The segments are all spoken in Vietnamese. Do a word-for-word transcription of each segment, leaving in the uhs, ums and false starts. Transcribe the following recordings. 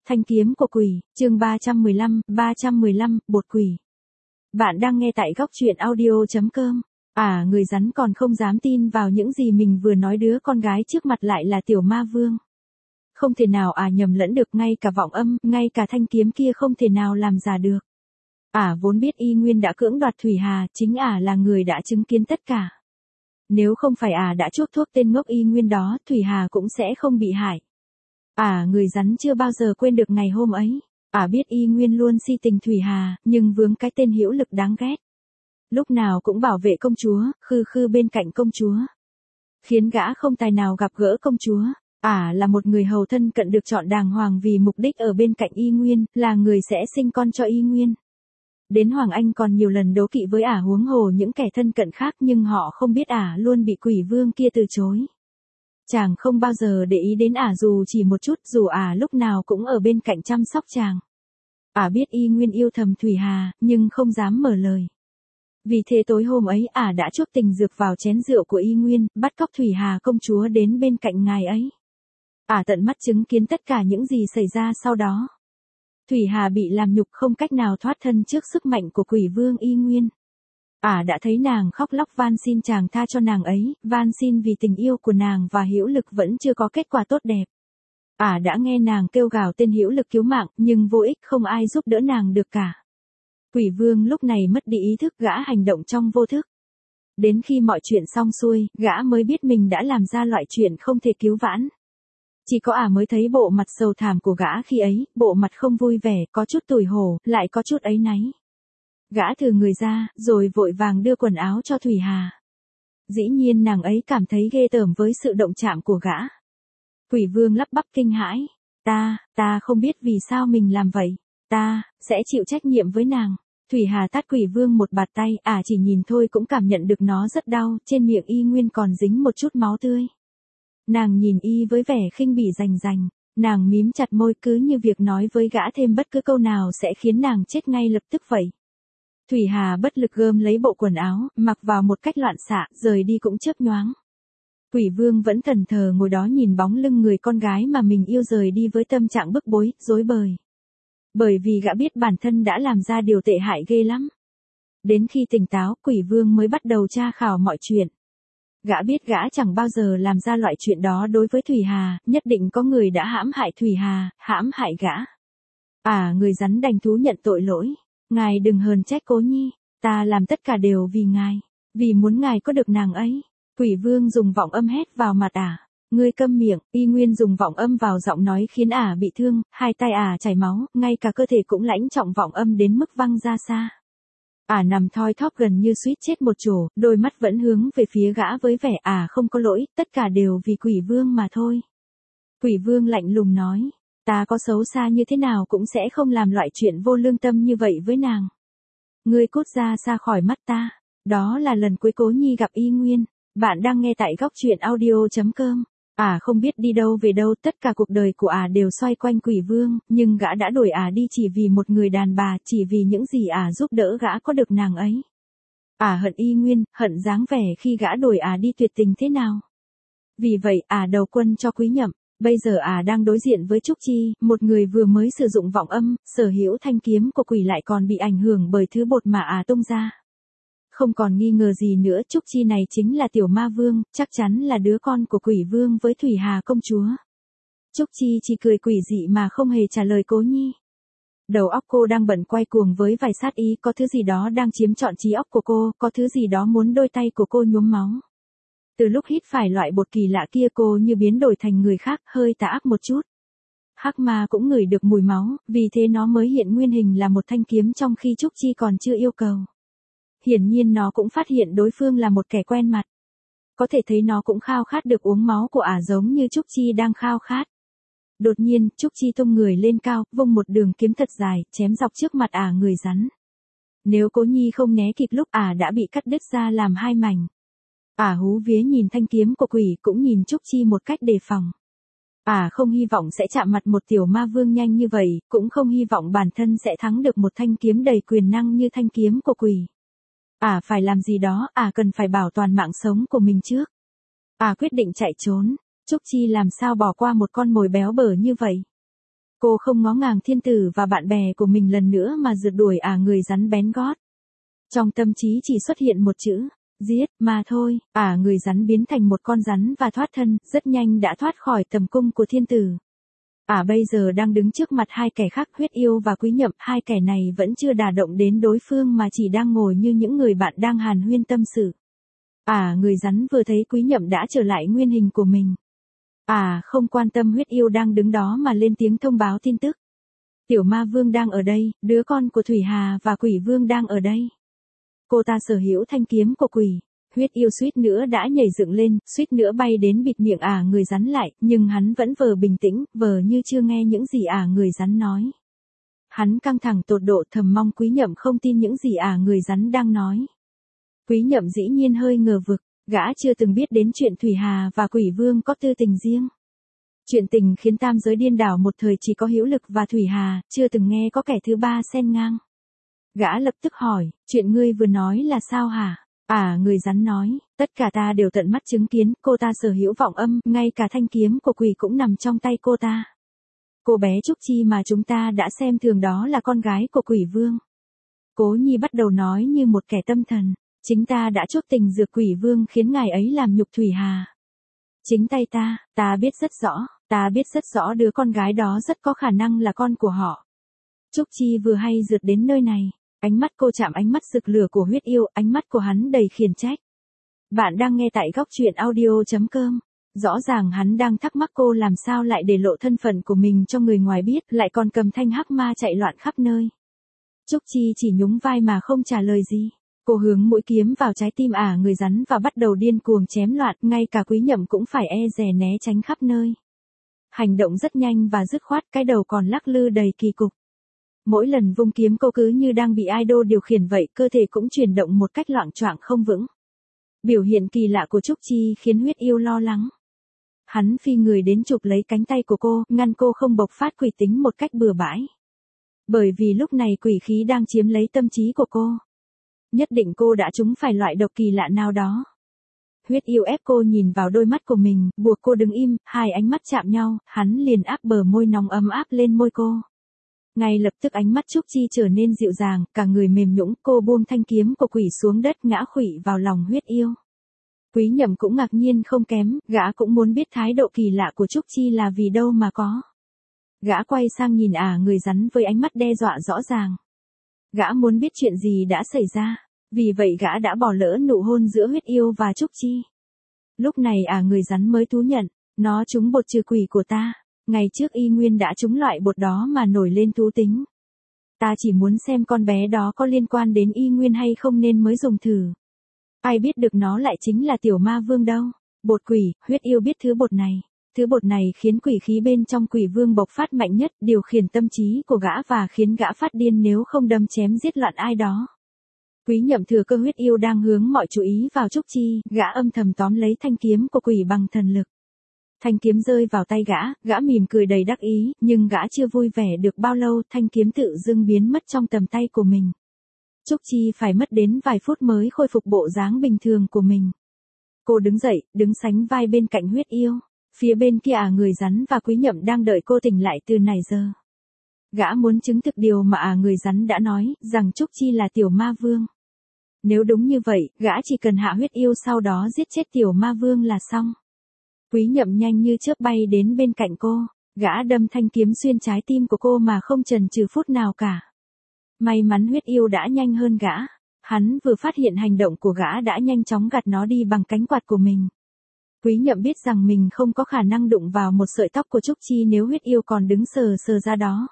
Thanh kiếm của quỷ, chương ba trăm mười lăm, ba trăm mười lăm, bột quỷ. Bạn đang nghe tại góc truyện audio.com. À, người rắn còn không dám tin vào những gì mình vừa nói, đứa con gái trước mặt lại là tiểu ma vương. Không thể nào à nhầm lẫn được, ngay cả vọng âm, ngay cả thanh kiếm kia không thể nào làm giả được. À vốn biết Y Nguyên đã cưỡng đoạt Thủy Hà, chính à là người đã chứng kiến tất cả. Nếu không phải à đã chuốc thuốc tên ngốc Y Nguyên đó, Thủy Hà cũng sẽ không bị hại. À người rắn chưa bao giờ quên được ngày hôm ấy. À biết Y Nguyên luôn si tình Thủy Hà, nhưng vướng cái tên hữu lực đáng ghét. Lúc nào cũng bảo vệ công chúa, khư khư bên cạnh công chúa. Khiến gã không tài nào gặp gỡ công chúa. À là một người hầu thân cận được chọn đàng hoàng vì mục đích ở bên cạnh Y Nguyên, là người sẽ sinh con cho Y Nguyên. Đến Hoàng Anh còn nhiều lần đố kỵ với ả, huống hồ những kẻ thân cận khác, nhưng họ không biết ả luôn bị quỷ vương kia từ chối. Chàng không bao giờ để ý đến ả dù chỉ một chút, dù ả lúc nào cũng ở bên cạnh chăm sóc chàng. Ả biết Y Nguyên yêu thầm Thủy Hà, nhưng không dám mở lời. Vì thế tối hôm ấy ả đã chuốc tình dược vào chén rượu của Y Nguyên, bắt cóc Thủy Hà công chúa đến bên cạnh ngài ấy. Ả tận mắt chứng kiến tất cả những gì xảy ra sau đó. Thủy Hà bị làm nhục không cách nào thoát thân trước sức mạnh của quỷ vương Y Nguyên. Ả đã thấy nàng khóc lóc van xin chàng tha cho nàng ấy, van xin vì tình yêu của nàng và hữu lực vẫn chưa có kết quả tốt đẹp. Ả đã nghe nàng kêu gào tên hữu lực cứu mạng, nhưng vô ích, không ai giúp đỡ nàng được cả. Quỷ vương lúc này mất đi ý thức, gã hành động trong vô thức. Đến khi mọi chuyện xong xuôi, gã mới biết mình đã làm ra loại chuyện không thể cứu vãn. Chỉ có ả mới thấy bộ mặt sầu thảm của gã khi ấy, bộ mặt không vui vẻ, có chút tủi hổ, lại có chút áy náy. Gã thừ người ra, rồi vội vàng đưa quần áo cho Thủy Hà. Dĩ nhiên nàng ấy cảm thấy ghê tởm với sự động chạm của gã. Quỷ vương lắp bắp kinh hãi. Ta, ta không biết vì sao mình làm vậy. Ta, sẽ chịu trách nhiệm với nàng. Thủy Hà tát quỷ vương một bạt tay, ả chỉ nhìn thôi cũng cảm nhận được nó rất đau, trên miệng Y Nguyên còn dính một chút máu tươi. Nàng nhìn Y với vẻ khinh bỉ rành rành, nàng mím chặt môi, cứ như việc nói với gã thêm bất cứ câu nào sẽ khiến nàng chết ngay lập tức vậy. Thủy Hà bất lực gom lấy bộ quần áo, mặc vào một cách loạn xạ, rời đi cũng chớp nhoáng. Quỷ vương vẫn thẫn thờ ngồi đó nhìn bóng lưng người con gái mà mình yêu rời đi với tâm trạng bức bối, rối bời. Bởi vì gã biết bản thân đã làm ra điều tệ hại ghê lắm. Đến khi tỉnh táo, quỷ vương mới bắt đầu tra khảo mọi chuyện. Gã biết gã chẳng bao giờ làm ra loại chuyện đó đối với Thủy Hà, nhất định có người đã hãm hại Thủy Hà, hãm hại gã. À, người rắn đành thú nhận tội lỗi. Ngài đừng hờn trách Cố Nhi, ta làm tất cả đều vì ngài, vì muốn ngài có được nàng ấy. Quỷ vương dùng vọng âm hét vào mặt ả. Ngươi câm miệng. Y Nguyên dùng vọng âm vào giọng nói khiến ả bị thương, hai tay ả chảy máu, ngay cả cơ thể cũng lãnh trọng vọng âm đến mức văng ra xa. Ả nằm thoi thóp gần như suýt chết một chỗ, đôi mắt vẫn hướng về phía gã với vẻ ả không có lỗi, tất cả đều vì quỷ vương mà thôi. Quỷ vương lạnh lùng nói, ta có xấu xa như thế nào cũng sẽ không làm loại chuyện vô lương tâm như vậy với nàng. Ngươi cút ra xa khỏi mắt ta. Đó là lần cuối Cố Nhi gặp Y Nguyên. Bạn đang nghe tại góc truyện audio.com. Ả không biết đi đâu về đâu, tất cả cuộc đời của ả đều xoay quanh quỷ vương, nhưng gã đã đuổi ả đi chỉ vì một người đàn bà, chỉ vì những gì ả giúp đỡ gã có được nàng ấy. Ả hận Y Nguyên, hận dáng vẻ khi gã đuổi ả đi tuyệt tình thế nào. Vì vậy ả đầu quân cho Quý Nhậm. Bây giờ ả đang đối diện với Trúc Chi, một người vừa mới sử dụng vọng âm, sở hữu thanh kiếm của quỷ lại còn bị ảnh hưởng bởi thứ bột mà ả tung ra. Không còn nghi ngờ gì nữa, Trúc Chi này chính là tiểu ma vương, chắc chắn là đứa con của quỷ vương với Thủy Hà công chúa. Trúc Chi chỉ cười quỷ dị mà không hề trả lời Cố Nhi. Đầu óc cô đang bận quay cuồng với vài sát ý, có thứ gì đó đang chiếm trọn trí óc của cô, có thứ gì đó muốn đôi tay của cô nhuốm máu. Từ lúc hít phải loại bột kỳ lạ kia cô như biến đổi thành người khác, hơi tà ác một chút. Hắc ma cũng ngửi được mùi máu, vì thế nó mới hiện nguyên hình là một thanh kiếm trong khi Trúc Chi còn chưa yêu cầu. Hiển nhiên nó cũng phát hiện đối phương là một kẻ quen mặt. Có thể thấy nó cũng khao khát được uống máu của ả giống như Trúc Chi đang khao khát. Đột nhiên, Trúc Chi tung người lên cao, vung một đường kiếm thật dài, chém dọc trước mặt ả người rắn. Nếu Cố Nhi không né kịp lúc ả đã bị cắt đứt ra làm hai mảnh. Ả hú vía nhìn thanh kiếm của quỷ, cũng nhìn Trúc Chi một cách đề phòng. Ả không hy vọng sẽ chạm mặt một tiểu ma vương nhanh như vậy, cũng không hy vọng bản thân sẽ thắng được một thanh kiếm đầy quyền năng như thanh kiếm của quỷ. Ả phải làm gì đó, ả cần phải bảo toàn mạng sống của mình trước. Ả quyết định chạy trốn. Trúc Chi làm sao bỏ qua một con mồi béo bở như vậy. Cô không ngó ngàng thiên tử và bạn bè của mình lần nữa mà rượt đuổi ả người rắn bén gót. Trong tâm trí chỉ xuất hiện một chữ, giết, mà thôi, ả người rắn biến thành một con rắn và thoát thân, rất nhanh đã thoát khỏi tầm cung của thiên tử. Ả bây giờ đang đứng trước mặt hai kẻ khác, Huyết Yêu và Quý Nhậm, hai kẻ này vẫn chưa đả động đến đối phương mà chỉ đang ngồi như những người bạn đang hàn huyên tâm sự. Ả người rắn vừa thấy Quý Nhậm đã trở lại nguyên hình của mình. Ả không quan tâm Huyết Yêu đang đứng đó mà lên tiếng thông báo tin tức. Tiểu Ma Vương đang ở đây, đứa con của Thủy Hà và Quỷ Vương đang ở đây. Cô ta sở hữu thanh kiếm của quỷ. Huyết Yêu suýt nữa đã nhảy dựng lên, suýt nữa bay đến bịt miệng ả người rắn lại, nhưng hắn vẫn vờ bình tĩnh, vờ như chưa nghe những gì ả người rắn nói. Hắn căng thẳng tột độ, thầm mong Quý Nhậm không tin những gì ả người rắn đang nói. Quý Nhậm dĩ nhiên hơi ngờ vực, gã chưa từng biết đến chuyện Thủy Hà và Quỷ Vương có tư tình riêng. Chuyện tình khiến tam giới điên đảo một thời chỉ có Hữu Lực và Thủy Hà, chưa từng nghe có kẻ thứ ba xen ngang. Gã lập tức hỏi, chuyện ngươi vừa nói là sao hả? À, người rắn nói, tất cả ta đều tận mắt chứng kiến, cô ta sở hữu vọng âm, ngay cả thanh kiếm của quỷ cũng nằm trong tay cô ta. Cô bé Trúc Chi mà chúng ta đã xem thường đó là con gái của Quỷ Vương. Cố Nhi bắt đầu nói như một kẻ tâm thần, chính ta đã chuốc tình dược Quỷ Vương khiến ngài ấy làm nhục Thủy Hà. Chính tay ta, ta biết rất rõ, ta biết rất rõ đứa con gái đó rất có khả năng là con của họ. Trúc Chi vừa hay rượt đến nơi này. Ánh mắt cô chạm ánh mắt rực lửa của Huyết Yêu, ánh mắt của hắn đầy khiển trách. Bạn đang nghe tại góc truyện audio chấm com. Rõ ràng hắn đang thắc mắc cô làm sao lại để lộ thân phận của mình cho người ngoài biết, lại còn cầm thanh hắc ma chạy loạn khắp nơi. Trúc Chi chỉ nhún vai mà không trả lời gì. Cô hướng mũi kiếm vào trái tim ả người rắn và bắt đầu điên cuồng chém loạn, ngay cả Quý Nhậm cũng phải e dè né tránh khắp nơi. Hành động rất nhanh và dứt khoát, cái đầu còn lắc lư đầy kỳ cục. Mỗi lần vung kiếm cô cứ như đang bị idol điều khiển vậy, cơ thể cũng chuyển động một cách loạng choạng không vững. Biểu hiện kỳ lạ của Trúc Chi khiến Huyết Yêu lo lắng. Hắn phi người đến chụp lấy cánh tay của cô, ngăn cô không bộc phát quỷ tính một cách bừa bãi. Bởi vì lúc này quỷ khí đang chiếm lấy tâm trí của cô. Nhất định cô đã trúng phải loại độc kỳ lạ nào đó. Huyết Yêu ép cô nhìn vào đôi mắt của mình, buộc cô đứng im, hai ánh mắt chạm nhau, hắn liền áp bờ môi nóng ấm áp lên môi cô. Ngay lập tức ánh mắt Trúc Chi trở nên dịu dàng, cả người mềm nhũn, cô buông thanh kiếm của quỷ xuống đất ngã khuỵu vào lòng Huyết Yêu. Quý Nhậm cũng ngạc nhiên không kém, gã cũng muốn biết thái độ kỳ lạ của Trúc Chi là vì đâu mà có. Gã quay sang nhìn ả người rắn với ánh mắt đe dọa rõ ràng. Gã muốn biết chuyện gì đã xảy ra, vì vậy gã đã bỏ lỡ nụ hôn giữa Huyết Yêu và Trúc Chi. Lúc này ả người rắn mới thú nhận, nó trúng bột trừ quỷ của ta. Ngày trước y nguyên đã trúng loại bột đó mà nổi lên thú tính. Ta chỉ muốn xem con bé đó có liên quan đến y nguyên hay không nên mới dùng thử. Ai biết được nó lại chính là Tiểu Ma Vương đâu. Bột quỷ, Huyết Yêu biết thứ bột này. Thứ bột này khiến quỷ khí bên trong Quỷ Vương bộc phát mạnh nhất, điều khiển tâm trí của gã và khiến gã phát điên nếu không đâm chém giết loạn ai đó. Quý Nhậm thừa cơ Huyết Yêu đang hướng mọi chú ý vào Trúc Chi, gã âm thầm tóm lấy thanh kiếm của quỷ bằng thần lực. Thanh kiếm rơi vào tay gã, gã mỉm cười đầy đắc ý, nhưng gã chưa vui vẻ được bao lâu, thanh kiếm tự dưng biến mất trong tầm tay của mình. Trúc Chi phải mất đến vài phút mới khôi phục bộ dáng bình thường của mình. Cô đứng dậy, đứng sánh vai bên cạnh Huyết Yêu. Phía bên kia ả người rắn và Quý Nhậm đang đợi cô tỉnh lại từ nãy giờ. Gã muốn chứng thực điều mà ả người rắn đã nói, rằng Trúc Chi là Tiểu Ma Vương. Nếu đúng như vậy, gã chỉ cần hạ Huyết Yêu sau đó giết chết Tiểu Ma Vương là xong. Quý Nhậm nhanh như chớp bay đến bên cạnh cô, gã đâm thanh kiếm xuyên trái tim của cô mà không chần chừ phút nào cả. May mắn Huyết Yêu đã nhanh hơn gã, hắn vừa phát hiện hành động của gã đã nhanh chóng gạt nó đi bằng cánh quạt của mình. Quý Nhậm biết rằng mình không có khả năng đụng vào một sợi tóc của Trúc Chi nếu Huyết Yêu còn đứng sờ sờ ra đó.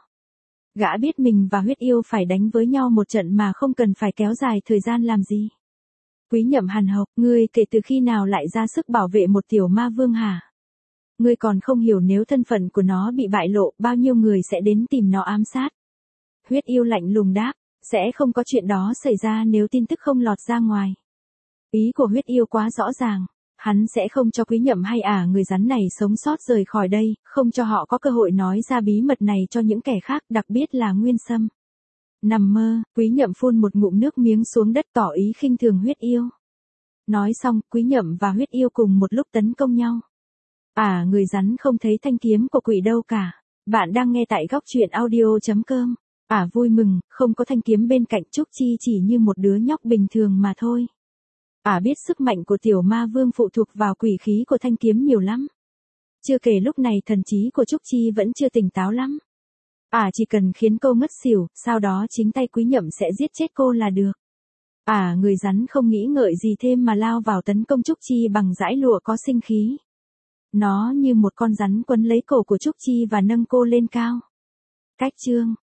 Gã biết mình và Huyết Yêu phải đánh với nhau một trận mà không cần phải kéo dài thời gian làm gì. Quý Nhậm hằn học, ngươi kể từ khi nào lại ra sức bảo vệ một Tiểu Ma Vương hả? Ngươi còn không hiểu nếu thân phận của nó bị bại lộ, bao nhiêu người sẽ đến tìm nó ám sát. Huyết Yêu lạnh lùng đáp, sẽ không có chuyện đó xảy ra nếu tin tức không lọt ra ngoài. Ý của Huyết Yêu quá rõ ràng, hắn sẽ không cho Quý Nhậm hay ả người rắn này sống sót rời khỏi đây, không cho họ có cơ hội nói ra bí mật này cho những kẻ khác, đặc biệt là Nguyên Sâm. Nằm mơ, Quý Nhậm phun một ngụm nước miếng xuống đất tỏ ý khinh thường Huyết Yêu. Nói xong, Quý Nhậm và Huyết Yêu cùng một lúc tấn công nhau. À, người rắn không thấy thanh kiếm của quỷ đâu cả. Bạn đang nghe tại góc truyện audio.com. À vui mừng, không có thanh kiếm bên cạnh Trúc Chi chỉ như một đứa nhóc bình thường mà thôi. À biết sức mạnh của tiểu ma vương phụ thuộc vào quỷ khí của thanh kiếm nhiều lắm. Chưa kể lúc này thần trí của Trúc Chi vẫn chưa tỉnh táo lắm. À chỉ cần khiến cô ngất xỉu, sau đó chính tay Quý Nhậm sẽ giết chết cô là được. À người rắn không nghĩ ngợi gì thêm mà lao vào tấn công Trúc Chi bằng dải lụa có sinh khí. Nó như một con rắn quấn lấy cổ của Trúc Chi và nâng cô lên cao. Cách chương